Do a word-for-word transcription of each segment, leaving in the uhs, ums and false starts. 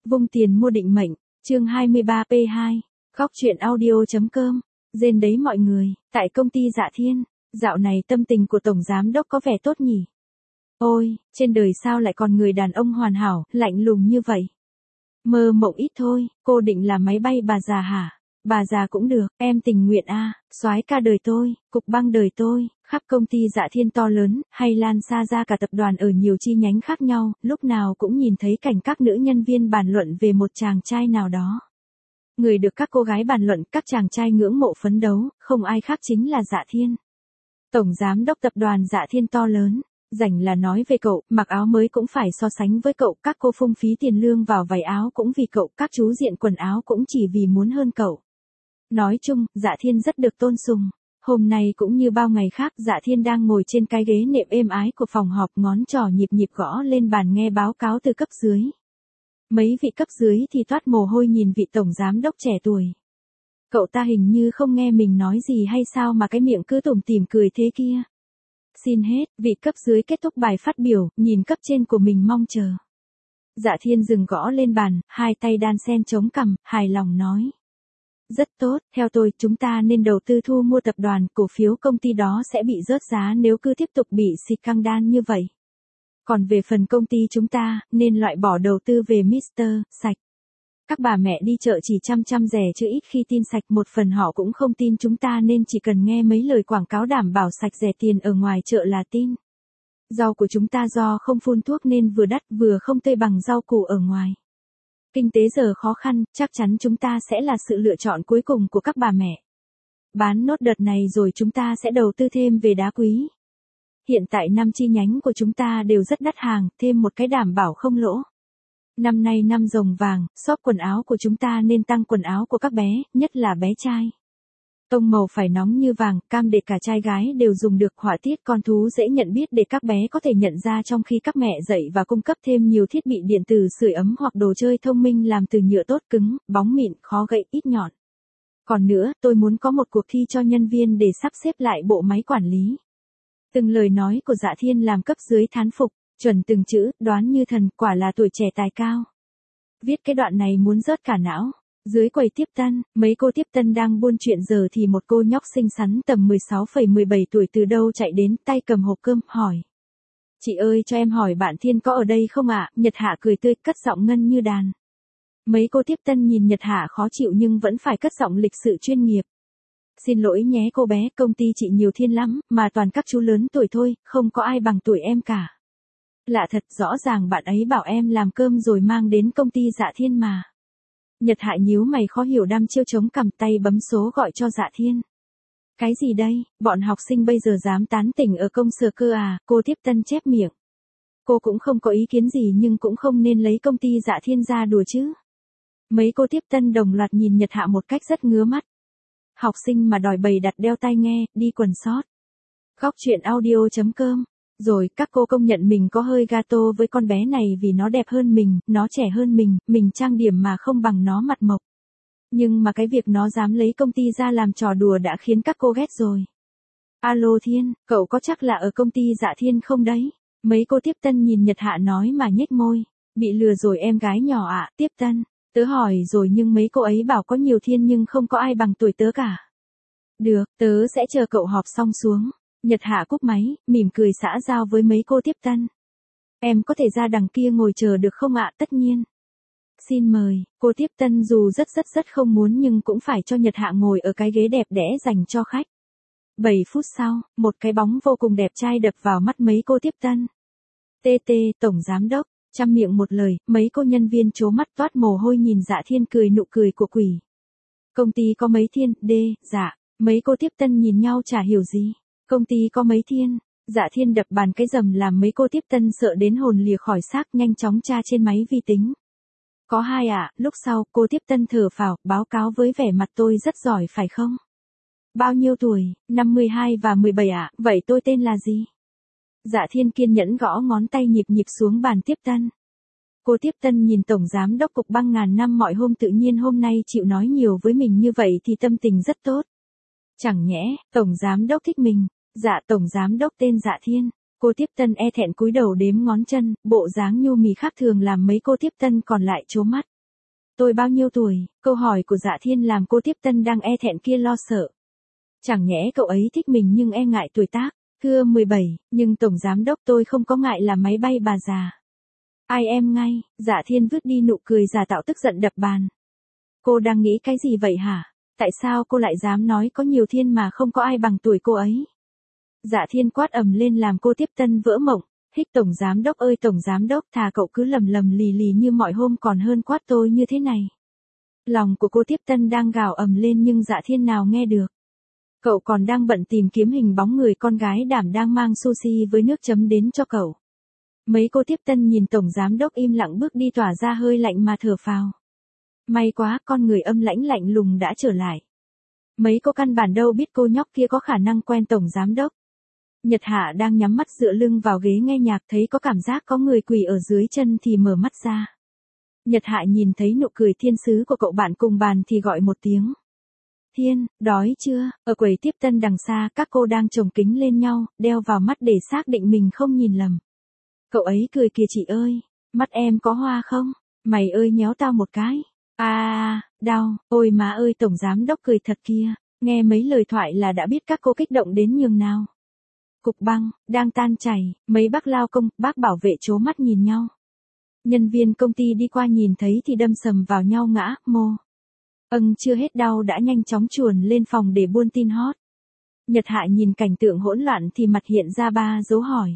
Vung tiền mua định mệnh, chương hai mươi ba P hai, góc truyện audio.com, rên đấy mọi người, tại công ty Dạ Thiên, dạo này tâm tình của Tổng Giám Đốc có vẻ tốt nhỉ? Ôi, trên đời sao lại còn người đàn ông hoàn hảo, lạnh lùng như vậy? Mơ mộng ít thôi, cô định làm máy bay bà già hả? Bà già cũng được, em tình nguyện a, à, soái ca đời tôi, cục băng đời tôi, khắp công ty Dạ Thiên to lớn, hay lan xa ra cả tập đoàn ở nhiều chi nhánh khác nhau, lúc nào cũng nhìn thấy cảnh các nữ nhân viên bàn luận về một chàng trai nào đó. Người được các cô gái bàn luận, các chàng trai ngưỡng mộ phấn đấu, không ai khác chính là Dạ Thiên. Tổng Giám Đốc tập đoàn Dạ Thiên to lớn. Rảnh là nói về cậu, mặc áo mới cũng phải so sánh với cậu, các cô phung phí tiền lương vào váy áo cũng vì cậu, các chú diện quần áo cũng chỉ vì muốn hơn cậu. Nói chung, Dạ Thiên rất được tôn sùng. Hôm nay cũng như bao ngày khác, Dạ Thiên đang ngồi trên cái ghế nệm êm ái của phòng họp, ngón trỏ nhịp nhịp gõ lên bàn nghe báo cáo từ cấp dưới. Mấy vị cấp dưới thì toát mồ hôi nhìn vị tổng giám đốc trẻ tuổi. Cậu ta hình như không nghe mình nói gì hay sao mà cái miệng cứ tủm tỉm cười thế kia. Xin hết, vị cấp dưới kết thúc bài phát biểu, nhìn cấp trên của mình mong chờ. Dạ Thiên dừng gõ lên bàn, hai tay đan sen chống cằm, hài lòng nói. Rất tốt, theo tôi, chúng ta nên đầu tư thu mua tập đoàn, cổ phiếu công ty đó sẽ bị rớt giá nếu cứ tiếp tục bị xịt căng đan như vậy. Còn về phần công ty chúng ta, nên loại bỏ đầu tư về Mister Sạch. Các bà mẹ đi chợ chỉ chăm chăm rẻ chứ ít khi tin sạch, một phần họ cũng không tin chúng ta nên chỉ cần nghe mấy lời quảng cáo đảm bảo sạch rẻ tiền ở ngoài chợ là tin. Rau của chúng ta do không phun thuốc nên vừa đắt vừa không tươi bằng rau củ ở ngoài. Kinh tế giờ khó khăn, chắc chắn chúng ta sẽ là sự lựa chọn cuối cùng của các bà mẹ. Bán nốt đợt này rồi chúng ta sẽ đầu tư thêm về đá quý. Hiện tại năm chi nhánh của chúng ta đều rất đắt hàng, thêm một cái đảm bảo không lỗ. Năm nay năm rồng vàng, shop quần áo của chúng ta nên tăng quần áo của các bé, nhất là bé trai. Tông màu phải nóng như vàng, cam để cả trai gái đều dùng được, họa tiết con thú dễ nhận biết để các bé có thể nhận ra trong khi các mẹ dạy và cung cấp thêm nhiều thiết bị điện tử sưởi ấm hoặc đồ chơi thông minh làm từ nhựa tốt cứng, bóng mịn, khó gãy, ít nhọn. Còn nữa, tôi muốn có một cuộc thi cho nhân viên để sắp xếp lại bộ máy quản lý. Từng lời nói của Dạ Thiên làm cấp dưới thán phục. Chuẩn từng chữ, đoán như thần, quả là tuổi trẻ tài cao. Viết cái đoạn này muốn rớt cả não. Dưới quầy tiếp tân, mấy cô tiếp tân đang buôn chuyện giờ thì một cô nhóc xinh xắn tầm mười sáu mười bảy tuổi từ đâu chạy đến, tay cầm hộp cơm, hỏi. Chị ơi, cho em hỏi bạn Thiên có ở đây không ạ? À? Nhật Hạ cười tươi, cất giọng ngân như đàn. Mấy cô tiếp tân nhìn Nhật Hạ khó chịu nhưng vẫn phải cất giọng lịch sự chuyên nghiệp. Xin lỗi nhé cô bé, công ty chị nhiều Thiên lắm, mà toàn các chú lớn tuổi thôi, không có ai bằng tuổi em cả. Lạ thật, rõ ràng bạn ấy bảo em làm cơm rồi mang đến công ty Dạ Thiên mà. Nhật Hạ nhíu mày khó hiểu, đăm chiêu chống cằm, tay bấm số gọi cho Dạ Thiên. Cái gì đây, bọn học sinh bây giờ dám tán tỉnh ở công sở cơ à? Cô tiếp tân chép miệng. Cô cũng không có ý kiến gì nhưng cũng không nên lấy công ty Dạ Thiên ra đùa chứ. Mấy cô tiếp tân đồng loạt nhìn Nhật Hạ một cách rất ngứa mắt. Học sinh mà đòi bày đặt đeo tai nghe, đi quần sót. Góc truyện audio.com. Rồi, các cô công nhận mình có hơi gato với con bé này vì nó đẹp hơn mình, nó trẻ hơn mình, mình trang điểm mà không bằng nó mặt mộc. Nhưng mà cái việc nó dám lấy công ty ra làm trò đùa đã khiến các cô ghét rồi. Alo Thiên, cậu có chắc là ở công ty Dạ Thiên không đấy? Mấy cô tiếp tân nhìn Nhật Hạ nói mà nhếch môi. Bị lừa rồi em gái nhỏ ạ. À, tiếp tân. Tớ hỏi rồi nhưng mấy cô ấy bảo có nhiều Thiên nhưng không có ai bằng tuổi tớ cả. Được, tớ sẽ chờ cậu họp xong xuống. Nhật Hạ cúp máy, mỉm cười xã giao với mấy cô tiếp tân. Em có thể ra đằng kia ngồi chờ được không ạ? Tất nhiên. Xin mời, cô tiếp tân dù rất rất rất không muốn nhưng cũng phải cho Nhật Hạ ngồi ở cái ghế đẹp đẽ dành cho khách. bảy phút sau, một cái bóng vô cùng đẹp trai đập vào mắt mấy cô tiếp tân. tê tê, Tổng Giám Đốc, chăm miệng một lời, mấy cô nhân viên trố mắt toát mồ hôi nhìn Dạ Thiên cười nụ cười của quỷ. Công ty có mấy Thiên, đê, dạ, mấy cô tiếp tân nhìn nhau chả hiểu gì. Công ty có mấy Thiên? Dạ Thiên đập bàn cái rầm làm mấy cô tiếp tân sợ đến hồn lìa khỏi xác, nhanh chóng tra trên máy vi tính. Có hai ạ, à, lúc sau, cô tiếp tân thở phào, báo cáo với vẻ mặt tôi rất giỏi phải không? Bao nhiêu tuổi? năm mươi hai và mười bảy ạ, à, vậy tôi tên là gì? Dạ Thiên kiên nhẫn gõ ngón tay nhịp nhịp xuống bàn tiếp tân. Cô tiếp tân nhìn Tổng Giám Đốc cục băng ngàn năm mọi hôm tự nhiên hôm nay chịu nói nhiều với mình như vậy thì tâm tình rất tốt. Chẳng nhẽ, Tổng Giám Đốc thích mình. Dạ Tổng Giám Đốc tên Dạ Thiên. Cô tiếp tân e thẹn cúi đầu đếm ngón chân, bộ dáng nhu mì khác thường làm mấy cô tiếp tân còn lại trố mắt. tôi bao nhiêu tuổi? Câu hỏi của Dạ Thiên làm cô tiếp tân đang e thẹn kia lo sợ. Chẳng nhẽ cậu ấy thích mình nhưng e ngại tuổi tác. Thưa mười bảy, nhưng Tổng Giám Đốc tôi không có ngại là máy bay bà già. Ai em ngay, Dạ Thiên vứt đi nụ cười giả tạo tức giận đập bàn. Cô đang nghĩ cái gì vậy hả? Tại sao cô lại dám nói có nhiều thiên mà không có ai bằng tuổi cô ấy? Dạ Thiên quát ầm lên làm cô tiếp tân vỡ mộng. Hích Tổng Giám Đốc ơi Tổng Giám Đốc, thà cậu cứ lầm lầm lì lì như mọi hôm còn hơn quát tôi như thế này. Lòng của cô tiếp tân đang gào ầm lên nhưng Dạ Thiên nào nghe được. Cậu còn đang bận tìm kiếm hình bóng người con gái đảm đang mang sushi với nước chấm đến cho cậu. Mấy cô tiếp tân nhìn Tổng Giám Đốc im lặng bước đi tỏa ra hơi lạnh mà thở phào. May quá con người âm lãnh lạnh lùng đã trở lại. Mấy cô căn bản đâu biết cô nhóc kia có khả năng quen Tổng Giám Đốc. Nhật Hạ đang nhắm mắt dựa lưng vào ghế nghe nhạc thấy có cảm giác có người quỳ ở dưới chân thì mở mắt ra. Nhật Hạ nhìn thấy nụ cười thiên sứ của cậu bạn cùng bàn thì gọi một tiếng. Thiên, đói chưa? Ở quầy tiếp tân đằng xa các cô đang chồng kính lên nhau, đeo vào mắt để xác định mình không nhìn lầm. Cậu ấy cười kìa chị ơi, mắt em có hoa không? Mày ơi nhéo tao một cái. À, đau, ôi má ơi Tổng Giám Đốc cười thật kia, nghe mấy lời thoại là đã biết các cô kích động đến nhường nào. Cục băng, đang tan chảy, mấy bác lao công, bác bảo vệ chố mắt nhìn nhau. Nhân viên công ty đi qua nhìn thấy thì đâm sầm vào nhau ngã, mô. Âng chưa hết đau đã nhanh chóng chuồn lên phòng để buôn tin hot. Nhật Hạ nhìn cảnh tượng hỗn loạn thì mặt hiện ra ba dấu hỏi.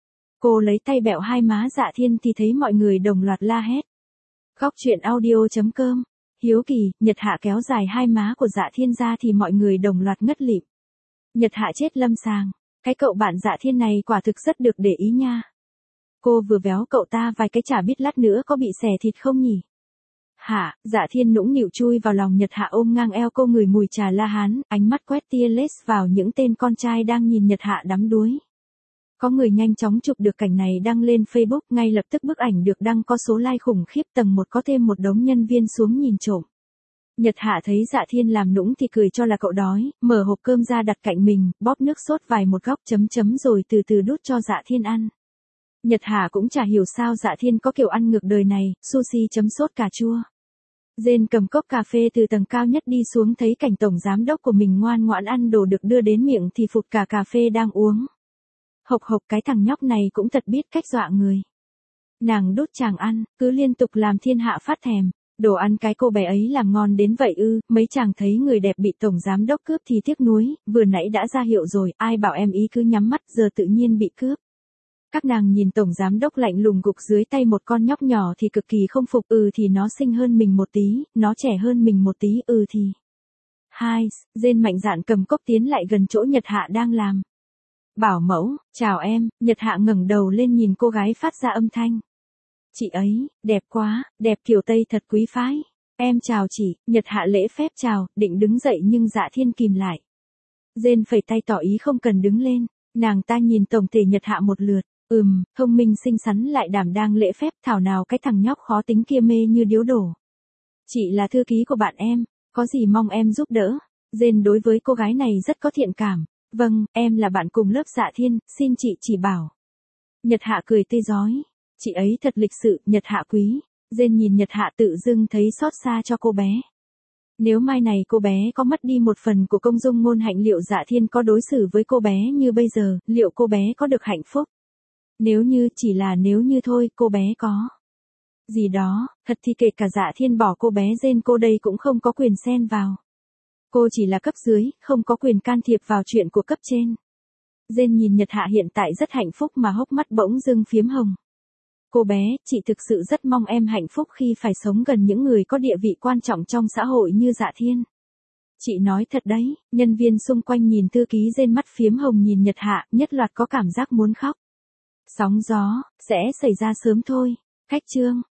Cô lấy tay bẹo hai má Dạ Thiên thì thấy mọi người đồng loạt la hét. Khóc chuyện audio chấm com. Hiếu kỳ, Nhật Hạ kéo dài hai má của Dạ Thiên ra thì mọi người đồng loạt ngất lịm. Nhật Hạ chết lâm sàng. Cái cậu bạn Dạ Thiên này quả thực rất được để ý nha. Cô vừa véo cậu ta vài cái chả biết lát nữa có bị xẻ thịt không nhỉ? Hả, Dạ Thiên nũng nịu chui vào lòng Nhật Hạ ôm ngang eo cô ngửi mùi trà La Hán, ánh mắt quét tia laser vào những tên con trai đang nhìn Nhật Hạ đắm đuối. Có người nhanh chóng chụp được cảnh này đăng lên Facebook, ngay lập tức bức ảnh được đăng có số like khủng khiếp, tầng một có thêm một đống nhân viên xuống nhìn trộm. Nhật Hạ thấy Dạ Thiên làm nũng thì cười cho là cậu đói, mở hộp cơm ra đặt cạnh mình, bóp nước sốt vài một góc chấm chấm rồi từ từ đút cho Dạ Thiên ăn. Nhật Hạ cũng chả hiểu sao Dạ Thiên có kiểu ăn ngược đời này, sushi chấm sốt cà chua. Jane cầm cốc cà phê từ tầng cao nhất đi xuống thấy cảnh Tổng Giám Đốc của mình ngoan ngoãn ăn đồ được đưa đến miệng thì phụt cả cà phê đang uống. Hộc hộc cái thằng nhóc này cũng thật biết cách dọa người. Nàng đút chàng ăn, cứ liên tục làm thiên hạ phát thèm. Đồ ăn cái cô bé ấy làm ngon đến vậy ư, mấy chàng thấy người đẹp bị Tổng Giám Đốc cướp thì tiếc nuối, vừa nãy đã ra hiệu rồi, ai bảo em ý cứ nhắm mắt giờ tự nhiên bị cướp. Các nàng nhìn Tổng Giám Đốc lạnh lùng gục dưới tay một con nhóc nhỏ thì cực kỳ không phục, ừ thì nó xinh hơn mình một tí, nó trẻ hơn mình một tí, ừ thì. Hai, Jane mạnh dạn cầm cốc tiến lại gần chỗ Nhật Hạ đang làm. Bảo mẫu, chào em, Nhật Hạ ngẩng đầu lên nhìn cô gái phát ra âm thanh. Chị ấy, đẹp quá, đẹp kiểu Tây thật quý phái. Em chào chị, Nhật Hạ lễ phép chào, định đứng dậy nhưng Dạ Thiên kìm lại. Jane phẩy tay tỏ ý không cần đứng lên, nàng ta nhìn tổng thể Nhật Hạ một lượt, ừm, thông minh xinh xắn lại đảm đang lễ phép, thảo nào cái thằng nhóc khó tính kia mê như điếu đổ. Chị là thư ký của bạn em, có gì mong em giúp đỡ. Jane đối với cô gái này rất có thiện cảm. Vâng, em là bạn cùng lớp Dạ Thiên, xin chị chỉ bảo. Nhật Hạ cười tươi rói. Chị ấy thật lịch sự, Nhật Hạ quý. Jane nhìn Nhật Hạ tự dưng thấy xót xa cho cô bé. Nếu mai này cô bé có mất đi một phần của công dung ngôn hạnh liệu Dạ Thiên có đối xử với cô bé như bây giờ, liệu cô bé có được hạnh phúc? Nếu như, chỉ là nếu như thôi, cô bé có. Gì đó, thật thì kể cả Dạ Thiên bỏ cô bé Jane cô đây cũng không có quyền xen vào. Cô chỉ là cấp dưới, không có quyền can thiệp vào chuyện của cấp trên. Jane nhìn Nhật Hạ hiện tại rất hạnh phúc mà hốc mắt bỗng dưng phiếm hồng. Cô bé, chị thực sự rất mong em hạnh phúc khi phải sống gần những người có địa vị quan trọng trong xã hội như Dạ Thiên. Chị nói thật đấy, nhân viên xung quanh nhìn thư ký Jane mắt phiếm hồng nhìn Nhật Hạ, nhất loạt có cảm giác muốn khóc. Sóng gió, sẽ xảy ra sớm thôi. Khách trương.